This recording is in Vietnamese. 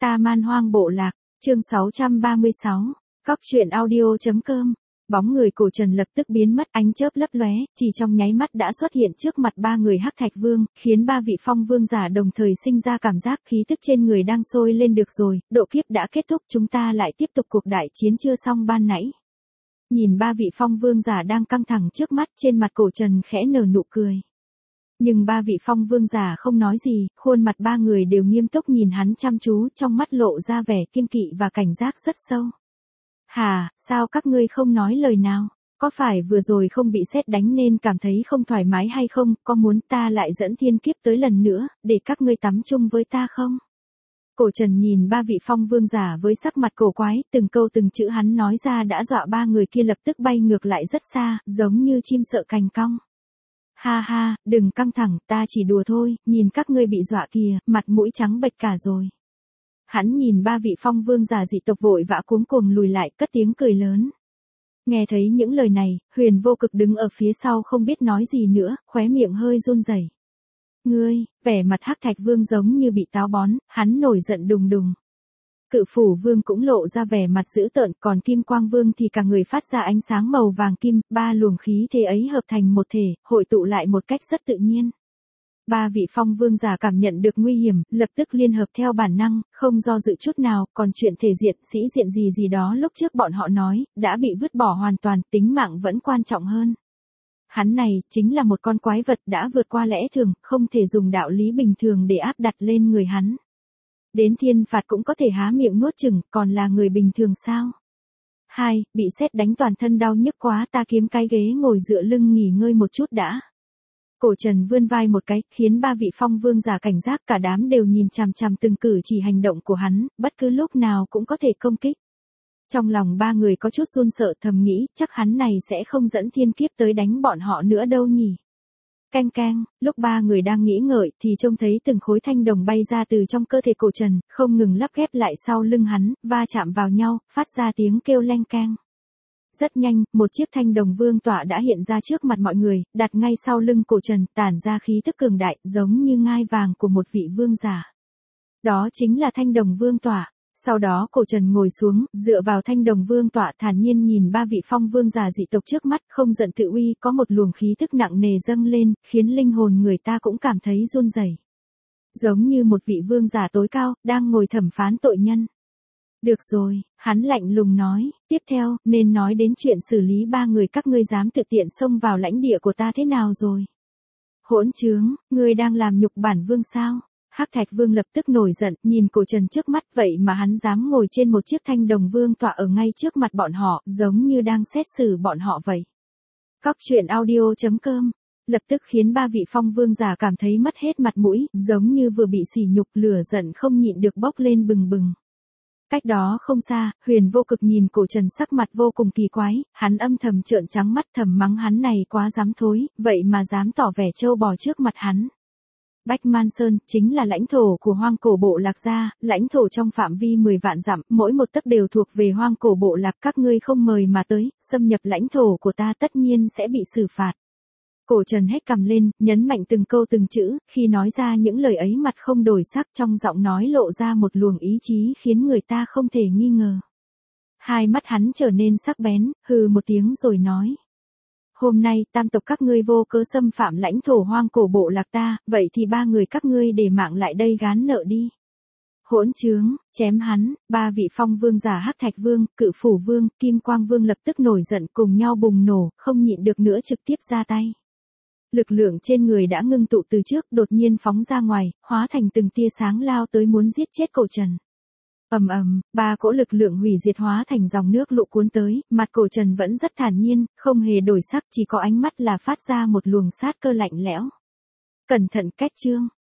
Ta Man Hoang Bộ Lạc, chương 636, Cóc truyện audio.com. Bóng người Cổ Trần lập tức biến mất, ánh chớp lấp lóe, chỉ trong nháy mắt đã xuất hiện trước mặt ba người Hắc Thạch Vương, khiến ba vị phong vương giả đồng thời sinh ra cảm giác khí tức trên người đang sôi lên. Được rồi, độ kiếp đã kết thúc, chúng ta lại tiếp tục cuộc đại chiến chưa xong ban nãy. Nhìn ba vị phong vương giả đang căng thẳng trước mắt, trên mặt Cổ Trần khẽ nở nụ cười. Nhưng ba vị phong vương giả không nói gì, khuôn mặt ba người đều nghiêm túc nhìn hắn chăm chú, trong mắt lộ ra vẻ kiêng kỵ và cảnh giác rất sâu. Hà, sao các ngươi không nói lời nào? Có phải vừa rồi không bị sét đánh nên cảm thấy không thoải mái hay không? Có muốn ta lại dẫn thiên kiếp tới lần nữa, để các ngươi tắm chung với ta không? Cổ Trần nhìn ba vị phong vương giả với sắc mặt cổ quái, từng câu từng chữ hắn nói ra đã dọa ba người kia lập tức bay ngược lại rất xa, giống như chim sợ cành cong. Ha ha, đừng căng thẳng, ta chỉ đùa thôi, nhìn các ngươi bị dọa kìa, mặt mũi trắng bệch cả rồi. Hắn nhìn ba vị phong vương giả dị tộc vội vã cuống cuồng lùi lại, cất tiếng cười lớn. Nghe thấy những lời này, Huyền Vô Cực đứng ở phía sau không biết nói gì nữa, khóe miệng hơi run rẩy. Ngươi, vẻ mặt Hắc Thạch Vương giống như bị táo bón, hắn nổi giận đùng đùng. Cự Phủ Vương cũng lộ ra vẻ mặt dữ tợn, còn Kim Quang Vương thì cả người phát ra ánh sáng màu vàng kim, ba luồng khí thế ấy hợp thành một thể, hội tụ lại một cách rất tự nhiên. Ba vị phong vương giả cảm nhận được nguy hiểm, lập tức liên hợp theo bản năng, không do dự chút nào, còn chuyện thể diện, sĩ diện gì đó lúc trước bọn họ nói, đã bị vứt bỏ hoàn toàn, tính mạng vẫn quan trọng hơn. Hắn này, chính là một con quái vật đã vượt qua lẽ thường, không thể dùng đạo lý bình thường để áp đặt lên người hắn. Đến thiên phạt cũng có thể há miệng nuốt chửng, còn là người bình thường sao? 2. Bị sét đánh toàn thân đau nhức quá, ta kiếm cái ghế ngồi dựa lưng nghỉ ngơi một chút đã. Cổ Trần vươn vai một cái, khiến ba vị phong vương giả cảnh giác, cả đám đều nhìn chằm chằm từng cử chỉ hành động của hắn, bất cứ lúc nào cũng có thể công kích. Trong lòng ba người có chút run sợ, thầm nghĩ, chắc hắn này sẽ không dẫn thiên kiếp tới đánh bọn họ nữa đâu nhỉ. Canh canh, lúc ba người đang nghĩ ngợi thì trông thấy từng khối thanh đồng bay ra từ trong cơ thể Cổ Trần, không ngừng lắp ghép lại sau lưng hắn, va chạm vào nhau, phát ra tiếng kêu leng keng. Rất nhanh, một chiếc thanh đồng vương tọa đã hiện ra trước mặt mọi người, đặt ngay sau lưng Cổ Trần, tản ra khí tức cường đại, giống như ngai vàng của một vị vương giả. Đó chính là thanh đồng vương tọa. Sau đó Cổ Trần ngồi xuống, dựa vào thanh đồng vương tọa thản nhiên nhìn ba vị phong vương giả dị tộc trước mắt, không giận tự uy, có một luồng khí tức nặng nề dâng lên, khiến linh hồn người ta cũng cảm thấy run rẩy. Giống như một vị vương giả tối cao, đang ngồi thẩm phán tội nhân. Được rồi, hắn lạnh lùng nói, tiếp theo, nên nói đến chuyện xử lý ba người các ngươi dám tự tiện xông vào lãnh địa của ta thế nào rồi? Hỗn trướng, ngươi đang làm nhục bản vương sao? Hắc Thạch Vương lập tức nổi giận, nhìn Cổ Trần trước mắt, vậy mà hắn dám ngồi trên một chiếc thanh đồng vương tọa ở ngay trước mặt bọn họ, giống như đang xét xử bọn họ vậy. Cóc truyện audio.com lập tức khiến ba vị phong vương giả cảm thấy mất hết mặt mũi, giống như vừa bị sỉ nhục, lửa giận không nhịn được bốc lên bừng bừng. Cách đó không xa, Huyền Vô Cực nhìn Cổ Trần sắc mặt vô cùng kỳ quái, hắn âm thầm trợn trắng mắt, thầm mắng hắn này quá dám thối, vậy mà dám tỏ vẻ trâu bò trước mặt hắn. Bách Man Sơn chính là lãnh thổ của Hoang Cổ Bộ Lạc gia, lãnh thổ trong phạm vi 10 vạn dặm, mỗi một tấc đều thuộc về Hoang Cổ Bộ Lạc, các ngươi không mời mà tới, xâm nhập lãnh thổ của ta tất nhiên sẽ bị xử phạt. Cổ Trần hét cằm lên, nhấn mạnh từng câu từng chữ, khi nói ra những lời ấy mặt không đổi sắc, trong giọng nói lộ ra một luồng ý chí khiến người ta không thể nghi ngờ. Hai mắt hắn trở nên sắc bén, hừ một tiếng rồi nói. Hôm nay, tam tộc các ngươi vô cớ xâm phạm lãnh thổ Hoang Cổ Bộ Lạc ta, vậy thì ba người các ngươi để mạng lại đây gán nợ đi. Hỗn trướng, chém hắn. Ba vị phong vương giả Hắc Thạch Vương, Cự Phủ Vương, Kim Quang Vương lập tức nổi giận, cùng nhau bùng nổ, không nhịn được nữa trực tiếp ra tay. Lực lượng trên người đã ngưng tụ từ trước, đột nhiên phóng ra ngoài, hóa thành từng tia sáng lao tới muốn giết chết Cổ Trần. Ầm ầm, ba cỗ lực lượng hủy diệt hóa thành dòng nước lũ cuốn tới, mặt Cổ Trần vẫn rất thản nhiên, không hề đổi sắc, chỉ có ánh mắt là phát ra một luồng sát cơ lạnh lẽo. Cẩn thận, cách chương.